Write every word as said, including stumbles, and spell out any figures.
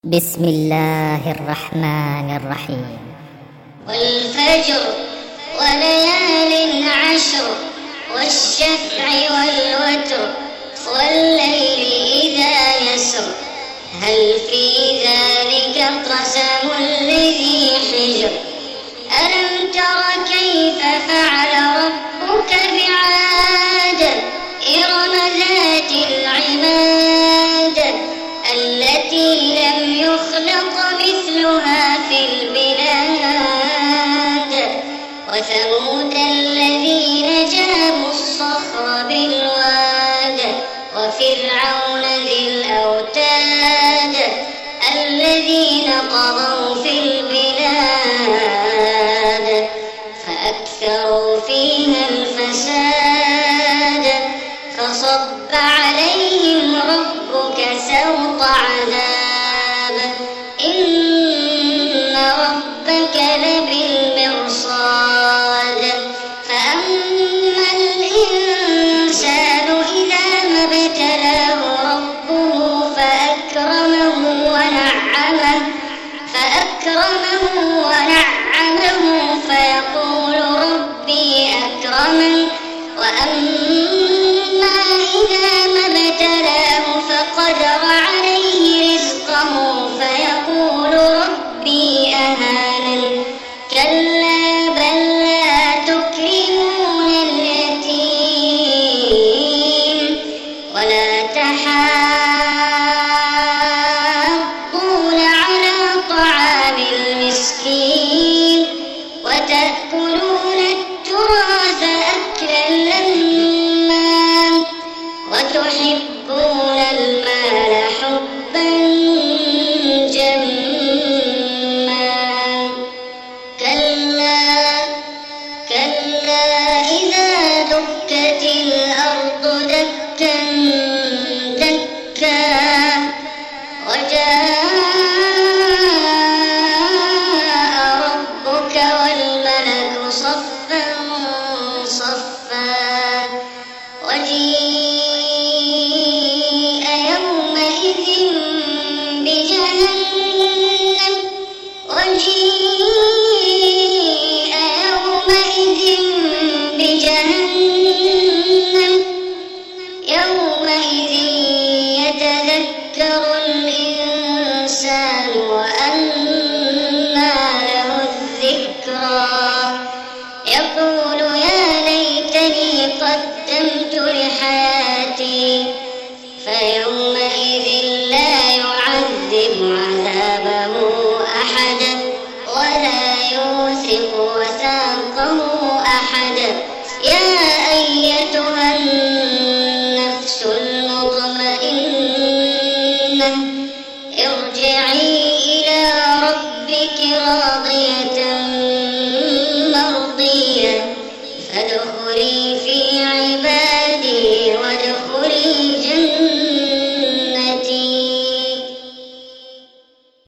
بسم الله الرحمن الرحيم. والفجر وليال عشر والشفع والوتر والليل إذا يسر هل في ذلك قسم لذي حجر ألم تر كيف فعل ربك بعاد إرم ذات العماد التي لم يخلق مثلها في البلاد وثمود الذين جابوا الصخر بالواد وفرعون ذي الأوتاد الذين طغوا في البلاد فأكثروا فيها الفساد فصب عليهم ربك سوط عذاب إن ربك لبالمرصاد فأما الإنسان إذا ما ابتلاه ربه فأكرمه ونعمه فأكرمه ونعمه فيقول ربي أكرمن وأما إذا ما ابتلاه فقدر عليه رزقه فيقول ربي أهانن كلا بل لا تكرمون اليتيم ولا تحاضون على طعام المسكين وتأكلون التراث أكلا لما وتحبون المال حبا جما كلا كلا إذا دكت الأرض دكا دكا وجاء ربك والملك صفا صفا وجيء يومئذ بجهنم وجيء يومئذ بجهنم يومئذ يتذكر الإنسان وأنى له الذكرى يقول يا ليتني قدمت لحياتي فيومئذ لا يعذب عذابه أحد ولا يوثق وثاقه أحد يا أيتها النفس المطمئنة ارجعي